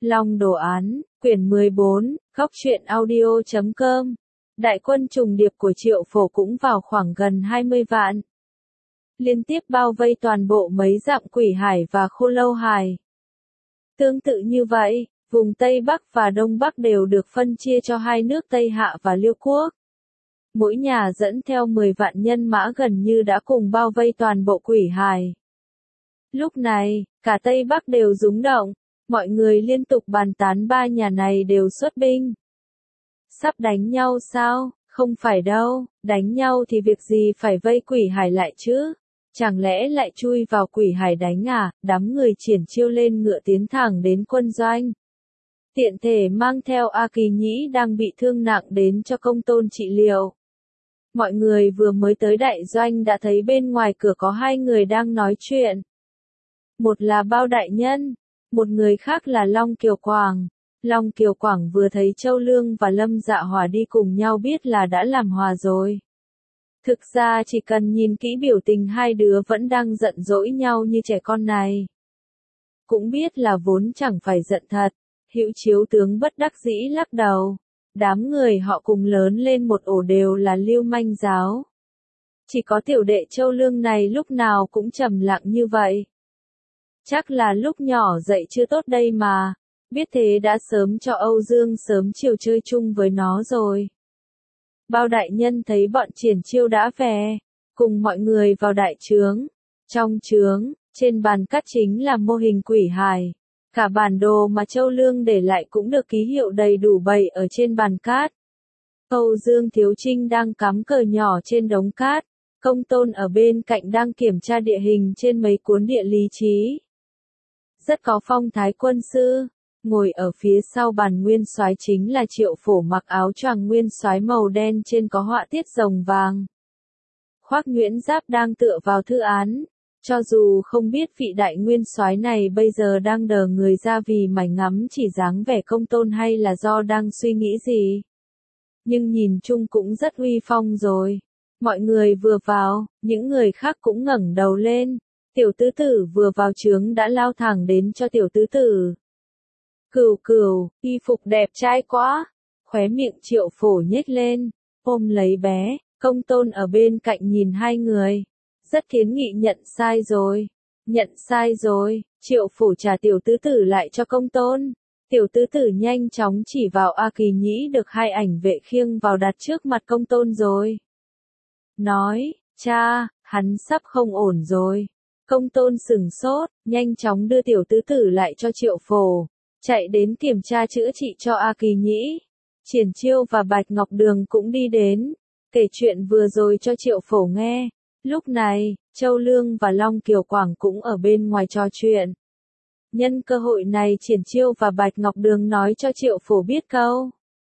Long đồ án, quyển 14, góc truyện audio.com. Đại quân trùng điệp của Triệu Phổ cũng vào khoảng gần 20 vạn. Liên tiếp bao vây toàn bộ mấy dặm Quỷ Hải và Khô Lâu Hải. Tương tự như vậy, vùng Tây Bắc và Đông Bắc đều được phân chia cho hai nước Tây Hạ và Liêu Quốc. Mỗi nhà dẫn theo 10 vạn nhân mã gần như đã cùng bao vây toàn bộ Quỷ Hải. Lúc này, cả Tây Bắc đều rúng động, mọi người liên tục bàn tán ba nhà này đều xuất binh. Sắp đánh nhau sao? Không phải đâu, đánh nhau thì việc gì phải vây Quỷ Hải lại chứ? Chẳng lẽ lại chui vào Quỷ Hải đánh à? Đám người triển chiêu lên ngựa tiến thẳng đến quân doanh. Tiện thể mang theo A Kỳ Nhĩ đang bị thương nặng đến cho Công Tôn trị liệu. Mọi người vừa mới tới đại doanh đã thấy bên ngoài cửa có hai người đang nói chuyện. Một là Bao Đại Nhân, một người khác là Long Kiều Quảng. Long Kiều Quảng vừa thấy Châu Lương và Lâm Dạ Hỏa đi cùng nhau biết là đã làm hòa rồi. Thực ra chỉ cần nhìn kỹ biểu tình hai đứa vẫn đang giận dỗi nhau như trẻ con này. Cũng biết là vốn chẳng phải giận thật. Hữu Chiếu tướng bất đắc dĩ lắc đầu. Đám người họ cùng lớn lên một ổ đều là lưu manh giáo. Chỉ có tiểu đệ Châu Lương này lúc nào cũng trầm lặng như vậy. Chắc là lúc nhỏ dậy chưa tốt đây mà. Biết thế đã sớm cho Âu Dương sớm chiều chơi chung với nó rồi. Bao Đại Nhân thấy bọn triển chiêu đã về, cùng mọi người vào đại trướng. Trong trướng, trên bàn cát chính là mô hình Quỷ Hải. Cả bản đồ mà Châu Lương để lại cũng được ký hiệu đầy đủ bày ở trên bàn cát. Âu Dương Thiếu Trinh đang cắm cờ nhỏ trên đống cát. Công Tôn ở bên cạnh đang kiểm tra địa hình trên mấy cuốn địa lý chí. Rất có phong thái quân sư. Ngồi ở phía sau bàn nguyên soái chính là Triệu Phổ mặc áo choàng nguyên soái màu đen trên có họa tiết rồng vàng. Khoác Nguyễn Giáp đang tựa vào thư án. Cho dù không biết vị đại nguyên soái này bây giờ đang đờ người ra vì mải ngắm chỉ dáng vẻ Công Tôn hay là do đang suy nghĩ gì. Nhưng nhìn chung cũng rất uy phong rồi. Mọi người vừa vào, những người khác cũng ngẩng đầu lên. Tiểu tứ tử vừa vào trướng đã lao thẳng đến cho tiểu tứ tử. Cửu cửu, y phục đẹp trai quá. Khóe miệng Triệu Phổ nhếch lên, ôm lấy bé. Công Tôn ở bên cạnh nhìn hai người. Rất kiến nghị nhận sai rồi. Nhận sai rồi, Triệu Phổ trả tiểu tứ tử lại cho Công Tôn. Tiểu tứ tử nhanh chóng chỉ vào A Kỳ Nhĩ được hai ảnh vệ khiêng vào đặt trước mặt Công Tôn rồi. Nói, cha, hắn sắp không ổn rồi. Công Tôn sửng sốt, nhanh chóng đưa tiểu tứ tử lại cho Triệu Phổ. Chạy đến kiểm tra chữa trị cho A Kỳ Nhĩ. Triển Chiêu và Bạch Ngọc Đường cũng đi đến. Kể chuyện vừa rồi cho Triệu Phổ nghe. Lúc này, Châu Lương và Long Kiều Quảng cũng ở bên ngoài trò chuyện. Nhân cơ hội này Triển Chiêu và Bạch Ngọc Đường nói cho Triệu Phổ biết câu.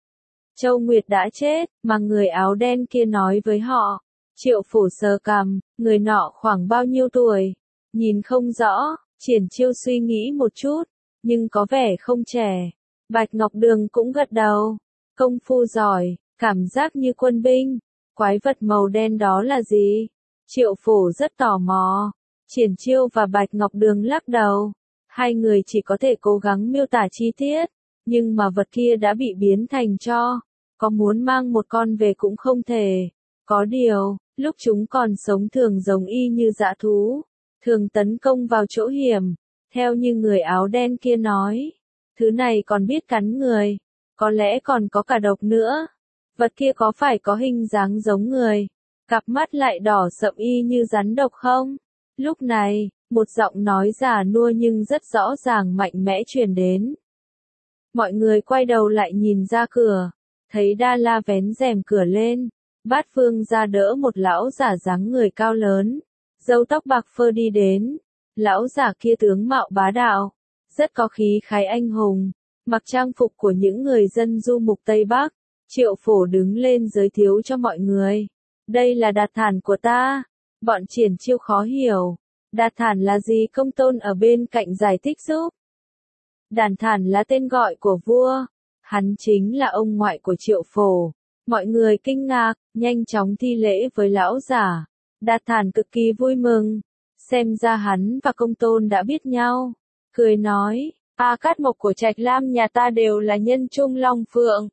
Châu Nguyệt đã chết, mà người áo đen kia nói với họ. Triệu Phổ sờ cằm, người nọ khoảng bao nhiêu tuổi? Nhìn không rõ, Triển Chiêu suy nghĩ một chút, nhưng có vẻ không trẻ. Bạch Ngọc Đường cũng gật đầu. Công phu giỏi, cảm giác như quân binh. Quái vật màu đen đó là gì? Triệu Phổ rất tò mò. Triển Chiêu và Bạch Ngọc Đường lắc đầu. Hai người chỉ có thể cố gắng miêu tả chi tiết. Nhưng mà vật kia đã bị biến thành tro. Có muốn mang một con về cũng không thể. Có điều, lúc chúng còn sống thường giống y như dã thú. Thường tấn công vào chỗ hiểm. Theo như người áo đen kia nói. Thứ này còn biết cắn người. Có lẽ còn có cả độc nữa. Vật kia có phải có hình dáng giống người? Cặp mắt lại đỏ sậm y như rắn độc không? Lúc này, một giọng nói già nua nhưng rất rõ ràng mạnh mẽ truyền đến. Mọi người quay đầu lại nhìn ra cửa. Thấy Đa La vén rèm cửa lên. Bát Phương ra đỡ một lão giả dáng người cao lớn. Râu tóc bạc phơ đi đến. Lão giả kia tướng mạo bá đạo. Rất có khí khái anh hùng. Mặc trang phục của những người dân du mục Tây Bắc. Triệu Phổ đứng lên giới thiệu cho mọi người. Đây là Đạt Thản của ta. Bọn Triển Chiêu khó hiểu. Đạt Thản là gì? Công Tôn ở bên cạnh giải thích giúp. Đạt Thản là tên gọi của vua. Hắn chính là ông ngoại của Triệu Phổ. Mọi người kinh ngạc, nhanh chóng thi lễ với lão giả. Đạt Thản cực kỳ vui mừng. Xem ra hắn và Công Tôn đã biết nhau. Cười nói, A Cát Mộc của Trạch Lam nhà ta đều là nhân trung long phượng.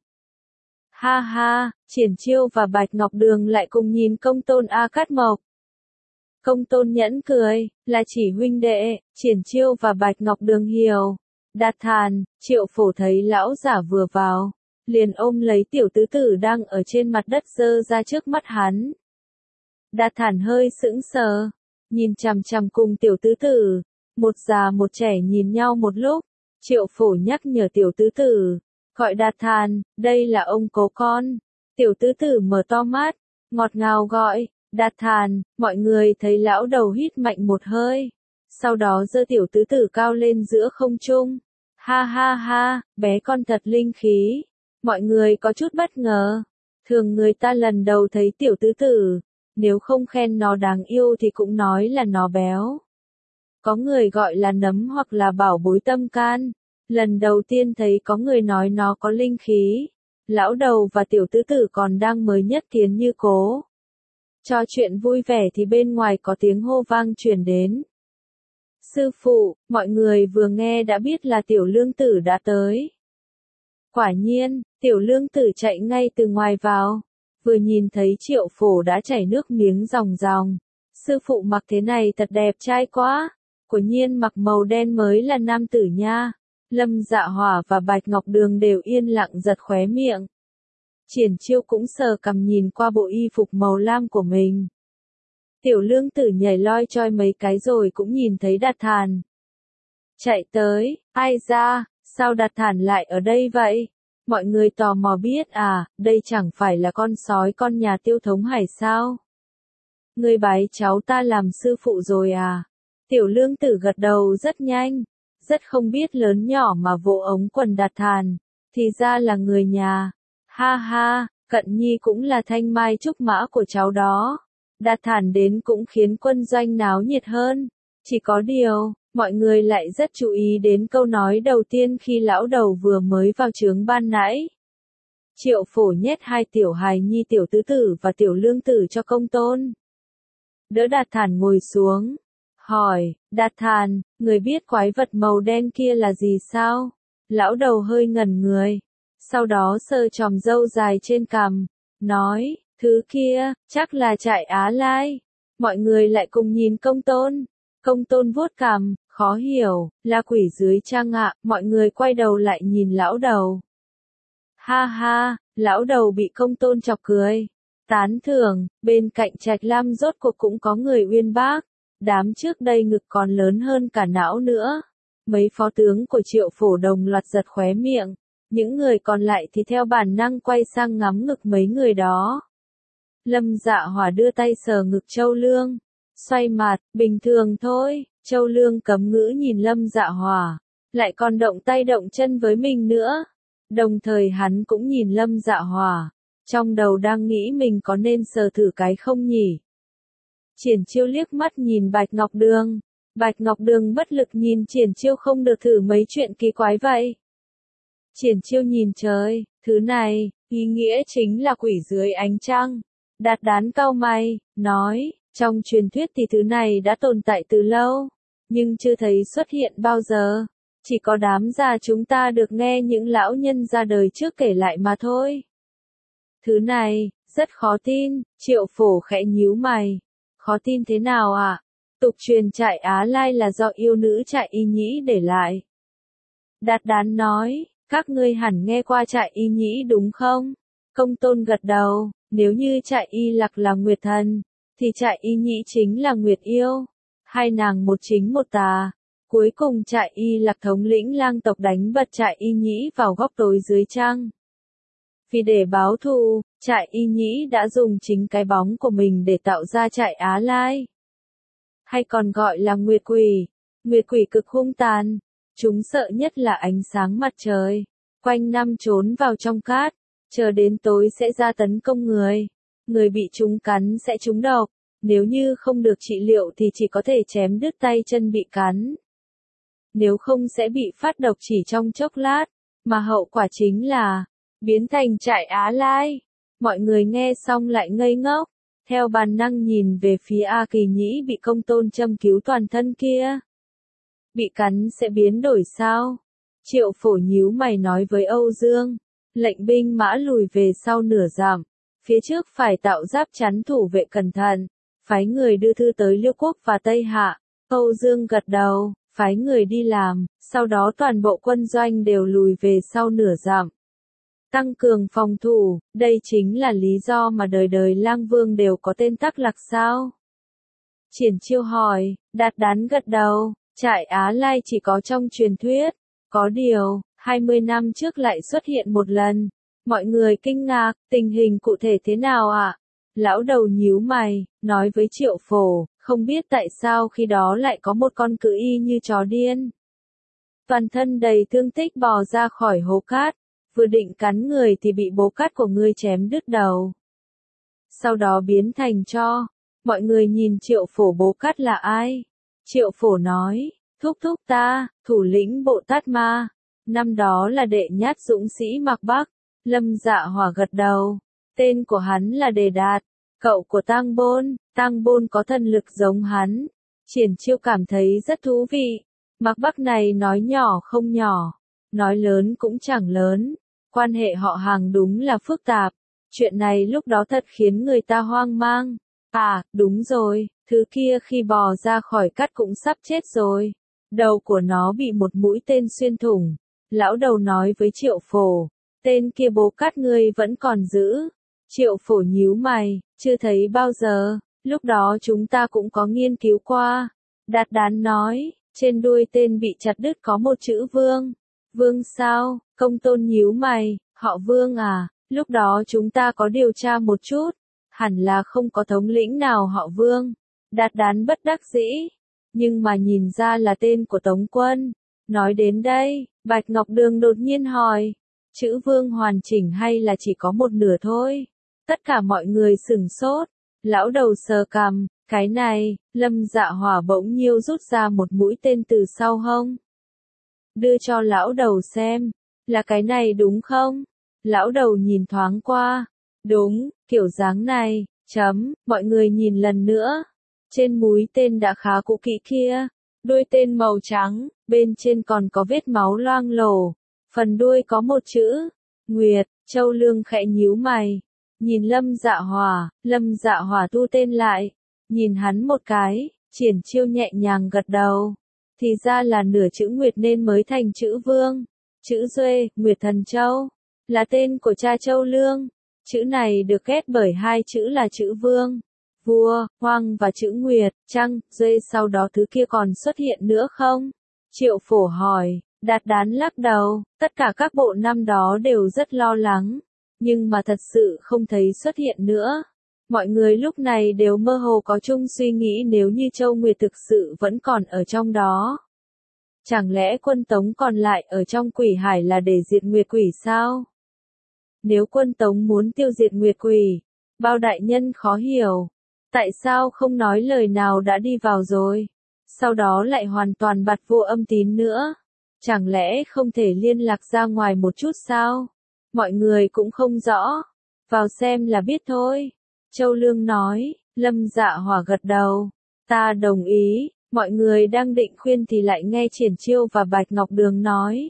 Ha ha, Triển Chiêu và Bạch Ngọc Đường lại cùng nhìn Công Tôn A Cát Mộc. Công Tôn nhẫn cười, là chỉ huynh đệ. Triển Chiêu và Bạch Ngọc Đường hiểu. Đạt Thàn, Triệu Phổ thấy lão giả vừa vào, liền ôm lấy tiểu tứ tử đang ở trên mặt đất giơ ra trước mắt hắn. Đạt Thàn hơi sững sờ, nhìn chằm chằm cùng tiểu tứ tử, một già một trẻ nhìn nhau một lúc. Triệu Phổ nhắc nhở tiểu tứ tử, gọi Đạt Thàn, đây là ông cố con. Tiểu tứ tử mở to mắt, ngọt ngào gọi, Đạt Thàn. Mọi người thấy lão đầu hít mạnh một hơi, sau đó giơ tiểu tứ tử cao lên giữa không trung. Ha ha ha, bé con thật linh khí. Mọi người có chút bất ngờ. Thường người ta lần đầu thấy tiểu tứ tử, nếu không khen nó đáng yêu thì cũng nói là nó béo. Có người gọi là nấm hoặc là bảo bối tâm can. Lần đầu tiên thấy có người nói nó có linh khí. Lão đầu và tiểu tứ tử còn đang mới nhất tiến như cố. Cho chuyện vui vẻ thì bên ngoài có tiếng hô vang truyền đến. Sư phụ, mọi người vừa nghe đã biết là tiểu lương tử đã tới. Quả nhiên, tiểu lương tử chạy ngay từ ngoài vào. Vừa nhìn thấy Triệu Phổ đã chảy nước miếng ròng ròng. Sư phụ mặc thế này thật đẹp trai quá. Quả nhiên mặc màu đen mới là nam tử nha. Lâm Dạ Hỏa và Bạch Ngọc Đường đều yên lặng giật khóe miệng. Triển Chiêu cũng sờ cằm nhìn qua bộ y phục màu lam của mình. Tiểu lương tử nhảy loi choi mấy cái rồi cũng nhìn thấy Đạt Thàn. Chạy tới, ai ra, sao Đạt Thàn lại ở đây vậy? Mọi người tò mò biết à, đây chẳng phải là con sói con nhà Tiêu Thống Hải sao? Ngươi bái cháu ta làm sư phụ rồi à? Tiểu lương tử gật đầu rất nhanh, rất không biết lớn nhỏ mà vỗ ống quần Đạt Thàn, thì ra là người nhà. Ha ha, Cận Nhi cũng là thanh mai trúc mã của cháu đó. Đạt Thàn đến cũng khiến quân doanh náo nhiệt hơn. Chỉ có điều, mọi người lại rất chú ý đến câu nói đầu tiên khi lão đầu vừa mới vào trướng ban nãy. Triệu Phổ nhét hai tiểu hài nhi tiểu tứ tử và tiểu lương tử cho Công Tôn. Đỡ Đạt Thàn ngồi xuống. Hỏi, Đạt Thàn, người biết quái vật màu đen kia là gì sao? Lão đầu hơi ngẩn người. Sau đó sờ chòm râu dài trên cằm. Nói, thứ kia, chắc là trại Á Lai. Mọi người lại cùng nhìn Công Tôn. Công Tôn vuốt cằm, khó hiểu, là quỷ dưới trăng ạ. Mọi người quay đầu lại nhìn lão đầu. Ha ha, lão đầu bị Công Tôn chọc cười. Tán thưởng, bên cạnh Trạch Lam rốt cuộc cũng có người uyên bác. Đám trước đây ngực còn lớn hơn cả não nữa. Mấy phó tướng của Triệu Phổ đồng loạt giật khóe miệng. Những người còn lại thì theo bản năng quay sang ngắm ngực mấy người đó. Lâm Dạ Hỏa đưa tay sờ ngực Châu Lương. Xoay mặt, bình thường thôi. Châu Lương cấm ngữ nhìn Lâm Dạ Hỏa. Lại còn động tay động chân với mình nữa. Đồng thời hắn cũng nhìn Lâm Dạ Hỏa. Trong đầu đang nghĩ mình có nên sờ thử cái không nhỉ. Triển Chiêu liếc mắt nhìn Bạch Ngọc Đường. Bạch Ngọc Đường bất lực nhìn Triển Chiêu không được thử mấy chuyện kỳ quái vậy. Triển Chiêu nhìn trời, thứ này, ý nghĩa chính là quỷ dưới ánh trăng. Đạt Đán cau mày, nói, trong truyền thuyết thì thứ này đã tồn tại từ lâu, nhưng chưa thấy xuất hiện bao giờ. Chỉ có đám già chúng ta được nghe những lão nhân ra đời trước kể lại mà thôi. Thứ này, rất khó tin. Triệu Phổ khẽ nhíu mày. Khó tin thế nào ạ? Tục truyền trại Á Lai là do yêu nữ trại Y Nhĩ để lại. Đạt Đán nói, các ngươi hẳn nghe qua trại Y Nhĩ đúng không? Công Tôn gật đầu, nếu như trại Y Lạc là Nguyệt Thần, thì trại Y Nhĩ chính là Nguyệt Yêu. Hai nàng một chính một tà. Cuối cùng trại Y Lạc thống lĩnh lang tộc đánh bật trại Y Nhĩ vào góc tối dưới trăng. Vì để báo thù, trại Y Nhĩ đã dùng chính cái bóng của mình để tạo ra trại Á Lai. Hay còn gọi là Nguyệt Quỷ. Nguyệt Quỷ cực hung tàn. Chúng sợ nhất là ánh sáng mặt trời. Quanh năm trốn vào trong cát. Chờ đến tối sẽ ra tấn công người. Người bị chúng cắn sẽ trúng độc. Nếu như không được trị liệu thì chỉ có thể chém đứt tay chân bị cắn. Nếu không sẽ bị phát độc chỉ trong chốc lát. Mà hậu quả chính là biến thành trại Á Lai. Mọi người nghe xong lại ngây ngốc. Theo bản năng nhìn về phía A Kỳ Nhĩ bị Công Tôn châm cứu toàn thân kia. Bị cắn sẽ biến đổi sao? Triệu Phổ nhíu mày nói với Âu Dương, lệnh binh mã lùi về sau nửa dặm, phía trước phải tạo giáp chắn thủ vệ cẩn thận, phái người đưa thư tới Liêu Quốc và Tây Hạ. Âu Dương gật đầu, phái người đi làm, sau đó toàn bộ quân doanh đều lùi về sau nửa dặm. Tăng cường phòng thủ, đây chính là lý do mà đời đời Lang Vương đều có tên Tắc Lạc sao? Triển Chiêu hỏi, Đạt Đán gật đầu, trại Á Lai chỉ có trong truyền thuyết, có điều, 20 năm trước lại xuất hiện một lần. Mọi người kinh ngạc, tình hình cụ thể thế nào ạ? Lão đầu nhíu mày, nói với Triệu Phổ, không biết tại sao khi đó lại có một con cự y như chó điên. Toàn thân đầy thương tích bò ra khỏi hố cát, vừa định cắn người thì bị bố cát của ngươi chém đứt đầu. Sau đó biến thành tro. Mọi người nhìn Triệu Phổ, bố cát là ai? Triệu Phổ nói, thúc thúc ta, thủ lĩnh Bộ Tát Ma. Năm đó là đệ nhát dũng sĩ Mạc Bắc. Lâm Dạ Hỏa gật đầu. Tên của hắn là Đề Đạt, cậu của Tang Bôn có thần lực giống hắn. Triển Chiêu cảm thấy rất thú vị. Mạc Bắc này nói nhỏ không nhỏ, nói lớn cũng chẳng lớn. Quan hệ họ hàng đúng là phức tạp. Chuyện này lúc đó thật khiến người ta hoang mang. À, đúng rồi, thứ kia khi bò ra khỏi cát cũng sắp chết rồi. Đầu của nó bị một mũi tên xuyên thủng. Lão đầu nói với Triệu Phổ, tên kia bố cát ngươi vẫn còn giữ. Triệu Phổ nhíu mày, chưa thấy bao giờ, lúc đó chúng ta cũng có nghiên cứu qua. Đạt Đán nói, trên đuôi tên bị chặt đứt có một chữ Vương. Vương sao? Công Tôn nhíu mày, họ Vương à? Lúc đó chúng ta có điều tra một chút, hẳn là không có thống lĩnh nào họ Vương. Đạt Đán bất đắc dĩ, nhưng mà nhìn ra là tên của Tống Quân. Nói đến đây, Bạch Ngọc Đường đột nhiên hỏi, chữ Vương hoàn chỉnh hay là chỉ có một nửa thôi? Tất cả mọi người sửng sốt, lão đầu sờ cằm, cái này, Lâm Dạ Hỏa bỗng nhiêu rút ra một mũi tên từ sau hông. Đưa cho lão đầu xem, là cái này đúng không? Lão đầu nhìn thoáng qua, đúng, kiểu dáng này, mọi người nhìn lần nữa. Trên mũi tên đã khá cũ kỹ kia, đuôi tên màu trắng, bên trên còn có vết máu loang lổ, phần đuôi có một chữ, Nguyệt. Châu Lương khẽ nhíu mày, nhìn Lâm Dạ Hỏa thu tên lại, nhìn hắn một cái, Triển Chiêu nhẹ nhàng gật đầu. Thì ra là nửa chữ Nguyệt nên mới thành chữ Vương. Chữ Duê, Nguyệt Thần Châu, là tên của cha Châu Lương. Chữ này được ghép bởi hai chữ là chữ Vương, vua, Hoàng và chữ Nguyệt, Trăng, Duê. Sau đó thứ kia còn xuất hiện nữa không? Triệu Phổ hỏi. Đạt Đán lắc đầu, tất cả các bộ năm đó đều rất lo lắng, nhưng mà thật sự không thấy xuất hiện nữa. Mọi người lúc này đều mơ hồ có chung suy nghĩ, nếu như Châu Nguyệt thực sự vẫn còn ở trong đó. Chẳng lẽ quân Tống còn lại ở trong Quỷ Hải là để diệt Nguyệt Quỷ sao? Nếu quân Tống muốn tiêu diệt Nguyệt Quỷ, bao đại nhân khó hiểu. Tại sao không nói lời nào đã đi vào rồi, sau đó lại hoàn toàn bặt vô âm tín nữa? Chẳng lẽ không thể liên lạc ra ngoài một chút sao? Mọi người cũng không rõ. Vào xem là biết thôi. Châu Lương nói. Lâm Dạ Hỏa gật đầu. Ta đồng ý. Mọi người đang định khuyên thì lại nghe Triển Chiêu và Bạch Ngọc Đường nói.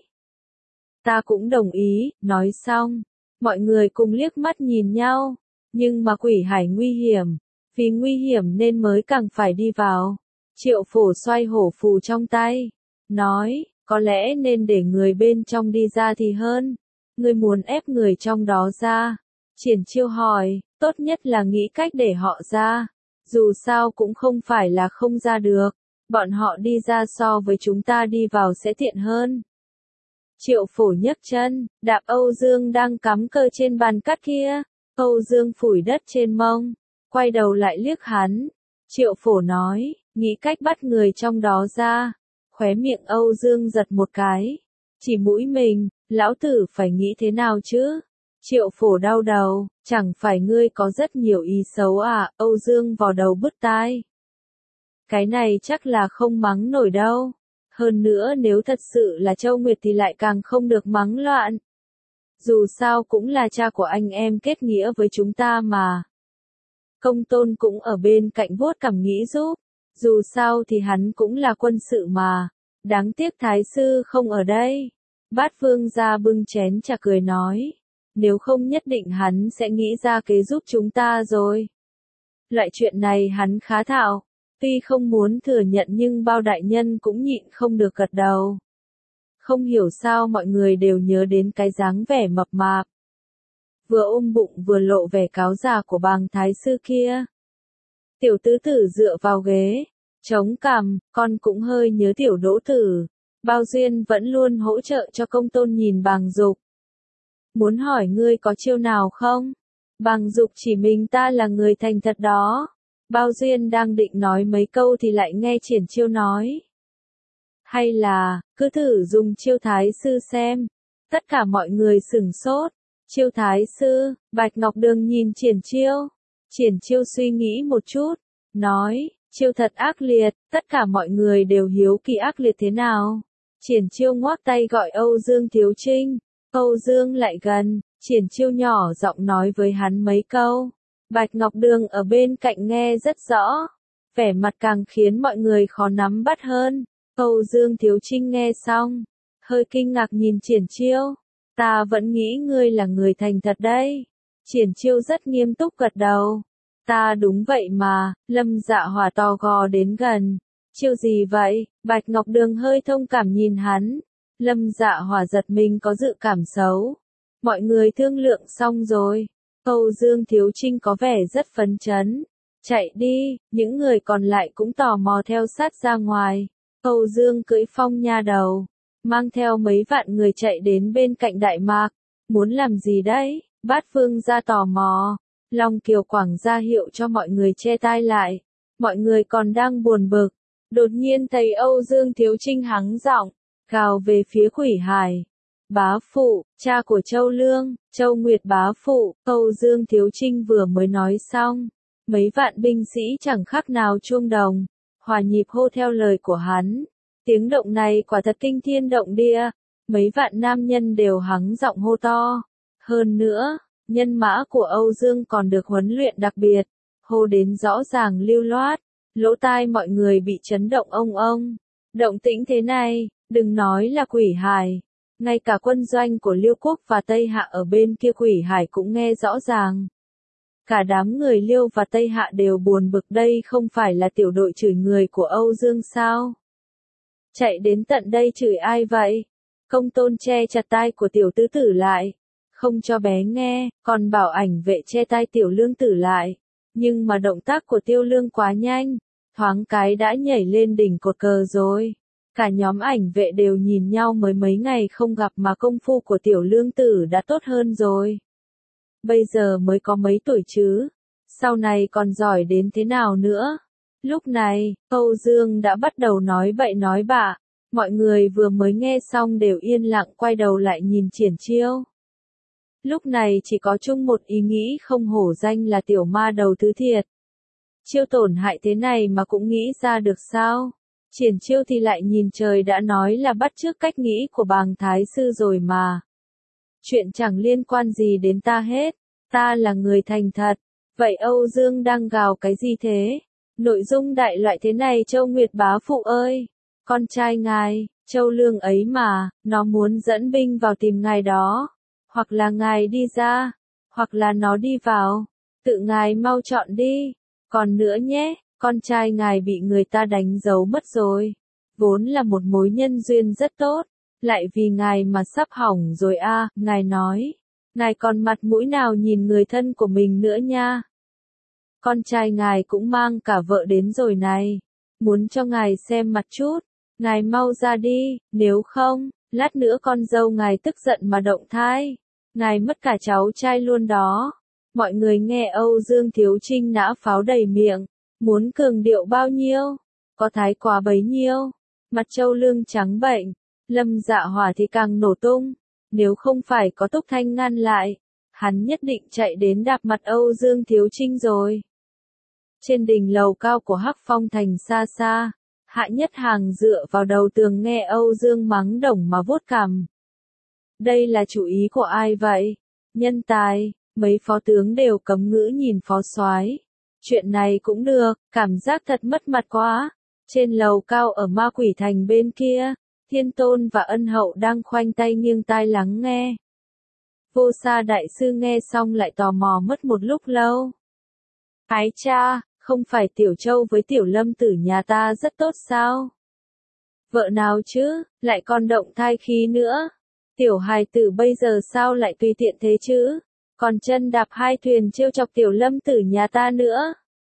Ta cũng đồng ý. Nói xong, mọi người cùng liếc mắt nhìn nhau. Nhưng mà Quỷ Hải nguy hiểm. Vì nguy hiểm nên mới càng phải đi vào. Triệu Phổ xoay hổ phù trong tay, nói, có lẽ nên để người bên trong đi ra thì hơn. Ngươi muốn ép người trong đó ra? Triển Chiêu hỏi, tốt nhất là nghĩ cách để họ ra. Dù sao cũng không phải là không ra được. Bọn họ đi ra so với chúng ta đi vào sẽ tiện hơn. Triệu Phổ nhấc chân, đạp Âu Dương đang cắm cờ trên bàn cát kia. Âu Dương phủi đất trên mông, quay đầu lại liếc hắn. Triệu Phổ nói, nghĩ cách bắt người trong đó ra. Khóe miệng Âu Dương giật một cái. Chỉ mũi mình, lão tử phải nghĩ thế nào chứ? Triệu Phổ đau đầu, chẳng phải ngươi có rất nhiều ý xấu à? Âu Dương vò đầu bứt tai. Cái này chắc là không mắng nổi đâu. Hơn nữa nếu thật sự là Châu Nguyệt thì lại càng không được mắng loạn. Dù sao cũng là cha của anh em kết nghĩa với chúng ta mà. Công Tôn cũng ở bên cạnh vuốt cằm nghĩ giúp. Dù sao thì hắn cũng là quân sự mà. Đáng tiếc Thái sư không ở đây. Bát Vương gia bưng chén trà cười nói. Nếu không nhất định hắn sẽ nghĩ ra kế giúp chúng ta rồi. Loại chuyện này hắn khá thạo. Tuy không muốn thừa nhận nhưng bao đại nhân cũng nhịn không được gật đầu. Không hiểu sao mọi người đều nhớ đến cái dáng vẻ mập mạp. Vừa ôm bụng vừa lộ vẻ cáo già của bàng thái sư kia. Tiểu tứ tử dựa vào ghế, chống cằm, con cũng hơi nhớ tiểu đỗ tử. Bao Duyên vẫn luôn hỗ trợ cho Công Tôn nhìn Bàng Dục. Muốn hỏi ngươi có chiêu nào không? Bàng Dục chỉ mình ta là người thành thật đó. Bao Duyên đang định nói mấy câu thì lại nghe Triển Chiêu nói. Hay là, cứ thử dùng chiêu thái sư xem. Tất cả mọi người sửng sốt. Chiêu thái sư, Bạch Ngọc Đường nhìn Triển Chiêu. Triển Chiêu suy nghĩ một chút, nói, chiêu thật ác liệt, tất cả mọi người đều hiếu kỳ ác liệt thế nào. Triển Chiêu ngoác tay gọi Âu Dương Thiếu Trinh. Âu Dương lại gần, Triển Chiêu nhỏ giọng nói với hắn mấy câu. Bạch Ngọc Đường ở bên cạnh nghe rất rõ. Vẻ mặt càng khiến mọi người khó nắm bắt hơn. Âu Dương Thiếu Trinh nghe xong, hơi kinh ngạc nhìn Triển Chiêu. Ta vẫn nghĩ ngươi là người thành thật đấy. Triển Chiêu rất nghiêm túc gật đầu. Ta đúng vậy mà. Lâm Dạ Hỏa to gò đến gần. Chiêu gì vậy? Bạch Ngọc Đường hơi thông cảm nhìn hắn. Lâm Dạ Hỏa giật mình có dự cảm xấu. Mọi người thương lượng xong rồi. Âu Dương Thiếu Trinh có vẻ rất phấn chấn. Chạy đi, những người còn lại cũng tò mò theo sát ra ngoài. Âu Dương cưỡi Phong Nha Đầu, mang theo mấy vạn người chạy đến bên cạnh Đại Mạc. Muốn làm gì đấy? Bát Vương gia tò mò. Long Kiều Quảng ra hiệu cho mọi người che tai lại. Mọi người còn đang buồn bực. Đột nhiên thấy Âu Dương Thiếu Trinh hắng giọng, gào về phía Quỷ Hải. Bá phụ, cha của Châu Lương, Châu Nguyệt bá phụ. Âu Dương Thiếu Trinh vừa mới nói xong. Mấy vạn binh sĩ chẳng khác nào chuông đồng. Hòa nhịp hô theo lời của hắn. Tiếng động này quả thật kinh thiên động địa. Mấy vạn nam nhân đều hắng giọng hô to. Hơn nữa, nhân mã của Âu Dương còn được huấn luyện đặc biệt. Hô đến rõ ràng lưu loát. Lỗ tai mọi người bị chấn động ông. Động tĩnh thế này, đừng nói là Quỷ Hải. Ngay cả quân doanh của Liêu Quốc và Tây Hạ ở bên kia Quỷ Hải cũng nghe rõ ràng. Cả đám người Liêu và Tây Hạ đều buồn bực, đây không phải là tiểu đội chửi người của Âu Dương sao? Chạy đến tận đây chửi ai vậy? Công Tôn che chặt tai của tiểu tứ tử lại. Không cho bé nghe, còn bảo ảnh vệ che tai tiểu lương tử lại. Nhưng mà động tác của Tiêu Lương quá nhanh. Thoáng cái đã nhảy lên đỉnh cột cờ rồi. Cả nhóm ảnh vệ đều nhìn nhau, mới mấy ngày không gặp mà công phu của tiểu lương tử đã tốt hơn rồi. Bây giờ mới có mấy tuổi chứ, sau này còn giỏi đến thế nào nữa. Lúc này, Âu Dương đã bắt đầu nói bậy nói bạ. Mọi người vừa mới nghe xong đều yên lặng quay đầu lại nhìn Triển Chiêu. Lúc này chỉ có chung một ý nghĩ, không hổ danh là tiểu ma đầu thứ thiệt. Chiêu tổn hại thế này mà cũng nghĩ ra được sao? Triển Chiêu thì lại nhìn trời, đã nói là bắt chước cách nghĩ của bàng thái sư rồi mà. Chuyện chẳng liên quan gì đến ta hết. Ta là người thành thật. Vậy Âu Dương đang gào cái gì thế? Nội dung đại loại thế này Châu Nguyệt bá phụ ơi. Con trai ngài, Châu Lương ấy mà, nó muốn dẫn binh vào tìm ngài đó. Hoặc là ngài đi ra, hoặc là nó đi vào. Tự ngài mau chọn đi. Còn nữa nhé, con trai ngài bị người ta đánh dấu mất rồi. Vốn là một mối nhân duyên rất tốt. Lại vì ngài mà sắp hỏng rồi a. Ngài nói. Ngài còn mặt mũi nào nhìn người thân của mình nữa nha. Con trai ngài cũng mang cả vợ đến rồi này. Muốn cho ngài xem mặt chút. Ngài mau ra đi, nếu không, lát nữa con dâu ngài tức giận mà động thai. Ngài mất cả cháu trai luôn đó. Mọi người nghe Âu Dương Thiếu Trinh nã pháo đầy miệng. Muốn cường điệu bao nhiêu, có thái quá bấy nhiêu. Mặt Châu Lương trắng bệnh. Lâm Dạ Hỏa thì càng nổ tung. Nếu không phải có Túc Thanh ngăn lại, hắn nhất định chạy đến đạp mặt Âu Dương Thiếu Trinh rồi. Trên đỉnh lầu cao của Hắc Phong Thành xa xa, Hạ Nhất Hàng dựa vào đầu tường nghe Âu Dương mắng đồng mà vuốt cằm. Đây là chủ ý của ai vậy? Nhân tài, mấy phó tướng đều cấm ngữ nhìn phó soái. Chuyện này cũng được, cảm giác thật mất mặt quá. Trên lầu cao ở Ma Quỷ Thành bên kia, Thiên Tôn và Ân Hậu đang khoanh tay nghiêng tai lắng nghe. Vô Sa đại sư nghe xong lại tò mò mất một lúc lâu. Ái cha, không phải Tiểu Châu với Tiểu Lâm tử nhà ta rất tốt sao? Vợ nào chứ, lại còn động thai khí nữa. Tiểu hài tử bây giờ sao lại tùy tiện thế chứ? Còn chân đạp hai thuyền trêu chọc Tiểu Lâm tử nhà ta nữa.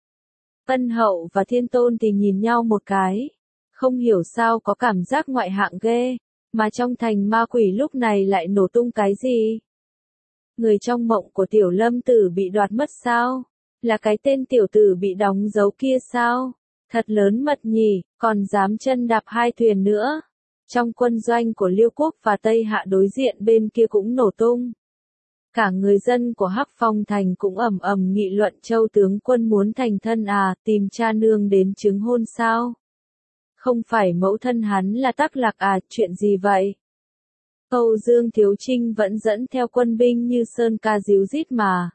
Ân Hậu và Thiên Tôn thì nhìn nhau một cái. Không hiểu sao có cảm giác ngoại hạng ghê. Mà trong thành ma quỷ lúc này lại nổ tung cái gì? Người trong mộng của Tiểu Lâm tử bị đoạt mất sao? Là cái tên tiểu tử bị đóng dấu kia sao? Thật lớn mật nhỉ, còn dám chân đạp hai thuyền nữa. Trong quân doanh của Liêu Quốc và Tây Hạ đối diện bên kia cũng nổ tung. Cả người dân của Hắc Phong thành cũng ầm ầm nghị luận Châu tướng quân muốn thành thân à, tìm cha nương đến chứng hôn sao? Không phải mẫu thân hắn là Tắc Lạc à, chuyện gì vậy? Âu Dương Thiếu Trinh vẫn dẫn theo quân binh như sơn ca díu dít mà.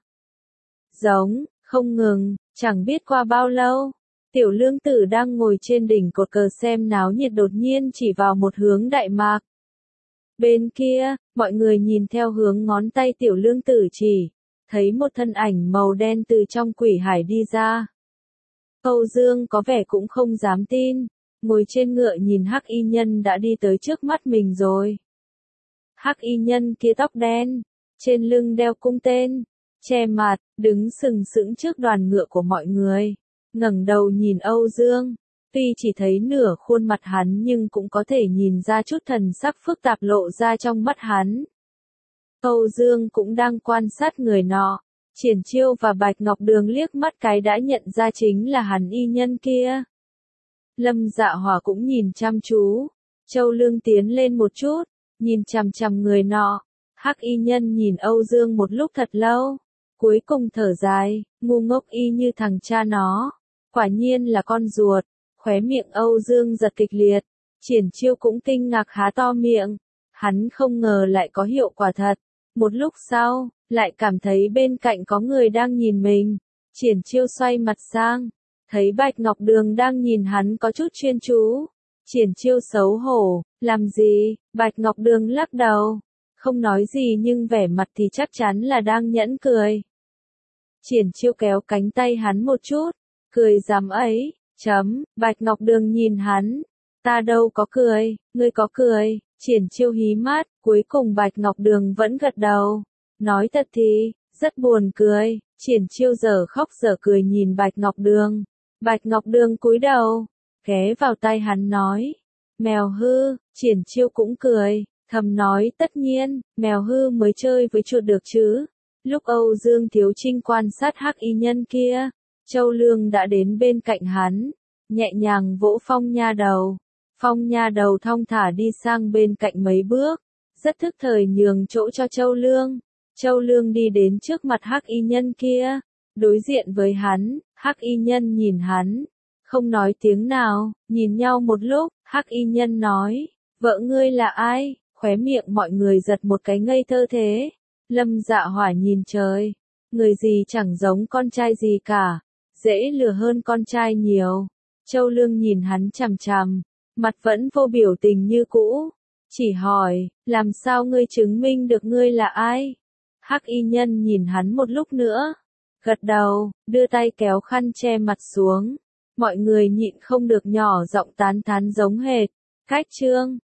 Giống, không ngừng, chẳng biết qua bao lâu. Tiểu Lương Tử đang ngồi trên đỉnh cột cờ xem náo nhiệt đột nhiên chỉ vào một hướng Đại Mạc. Bên kia, mọi người nhìn theo hướng ngón tay Tiểu Lương Tử chỉ, thấy một thân ảnh màu đen từ trong quỷ hải đi ra. Âu Dương có vẻ cũng không dám tin, ngồi trên ngựa nhìn Hắc y nhân đã đi tới trước mắt mình rồi. Hắc y nhân kia tóc đen, trên lưng đeo cung tên, che mặt, đứng sừng sững trước đoàn ngựa của mọi người, ngẩng đầu nhìn Âu Dương. Tuy chỉ thấy nửa khuôn mặt hắn nhưng cũng có thể nhìn ra chút thần sắc phức tạp lộ ra trong mắt hắn. Âu Dương cũng đang quan sát người nọ. Triển Chiêu và Bạch Ngọc Đường liếc mắt cái đã nhận ra chính là hắn y nhân kia. Lâm Dạ Hỏa cũng nhìn chăm chú. Châu Lương tiến lên một chút, nhìn chằm chằm người nọ. Hắc y nhân nhìn Âu Dương một lúc thật lâu, cuối cùng thở dài, ngu ngốc y như thằng cha nó. Quả nhiên là con ruột. Khóe miệng Âu Dương giật kịch liệt. Triển Chiêu cũng kinh ngạc há to miệng. Hắn không ngờ lại có hiệu quả thật. Một lúc sau, lại cảm thấy bên cạnh có người đang nhìn mình. Triển Chiêu xoay mặt sang, thấy Bạch Ngọc Đường đang nhìn hắn có chút chuyên chú. Triển Chiêu xấu hổ, làm gì? Bạch Ngọc Đường lắc đầu, không nói gì nhưng vẻ mặt thì chắc chắn là đang nhẫn cười. Triển Chiêu kéo cánh tay hắn một chút, cười dám ấy. Bạch Ngọc Đường nhìn hắn. Ta đâu có cười, ngươi có cười. Triển Chiêu hí mắt, cuối cùng Bạch Ngọc Đường vẫn gật đầu. Nói thật thì, rất buồn cười. Triển Chiêu giờ khóc giờ cười nhìn Bạch Ngọc Đường. Bạch Ngọc Đường cúi đầu, ghé vào tai hắn nói. Mèo hư, Triển Chiêu cũng cười, thầm nói tất nhiên, mèo hư mới chơi với chuột được chứ. Lúc Âu Dương Thiếu Trinh quan sát Hắc y nhân kia, Châu Lương đã đến bên cạnh hắn, nhẹ nhàng vỗ Phong Nha đầu. Phong Nha đầu thong thả đi sang bên cạnh mấy bước, rất thức thời nhường chỗ cho Châu Lương. Châu Lương đi đến trước mặt Hắc y nhân kia, đối diện với hắn. Hắc y nhân nhìn hắn, không nói tiếng nào, nhìn nhau một lúc. Hắc y nhân nói, vợ ngươi là ai? Khóe miệng mọi người giật một cái ngây thơ thế. Lâm Dạ Hỏa nhìn trời, người gì chẳng giống con trai gì cả, dễ lừa hơn con trai nhiều. Châu Lương nhìn hắn chằm chằm, mặt vẫn vô biểu tình như cũ, chỉ hỏi, làm sao ngươi chứng minh được ngươi là ai? Hắc y nhân nhìn hắn một lúc nữa, gật đầu, đưa tay kéo khăn che mặt xuống. Mọi người nhịn không được nhỏ giọng tán thán giống hệt. Cách chương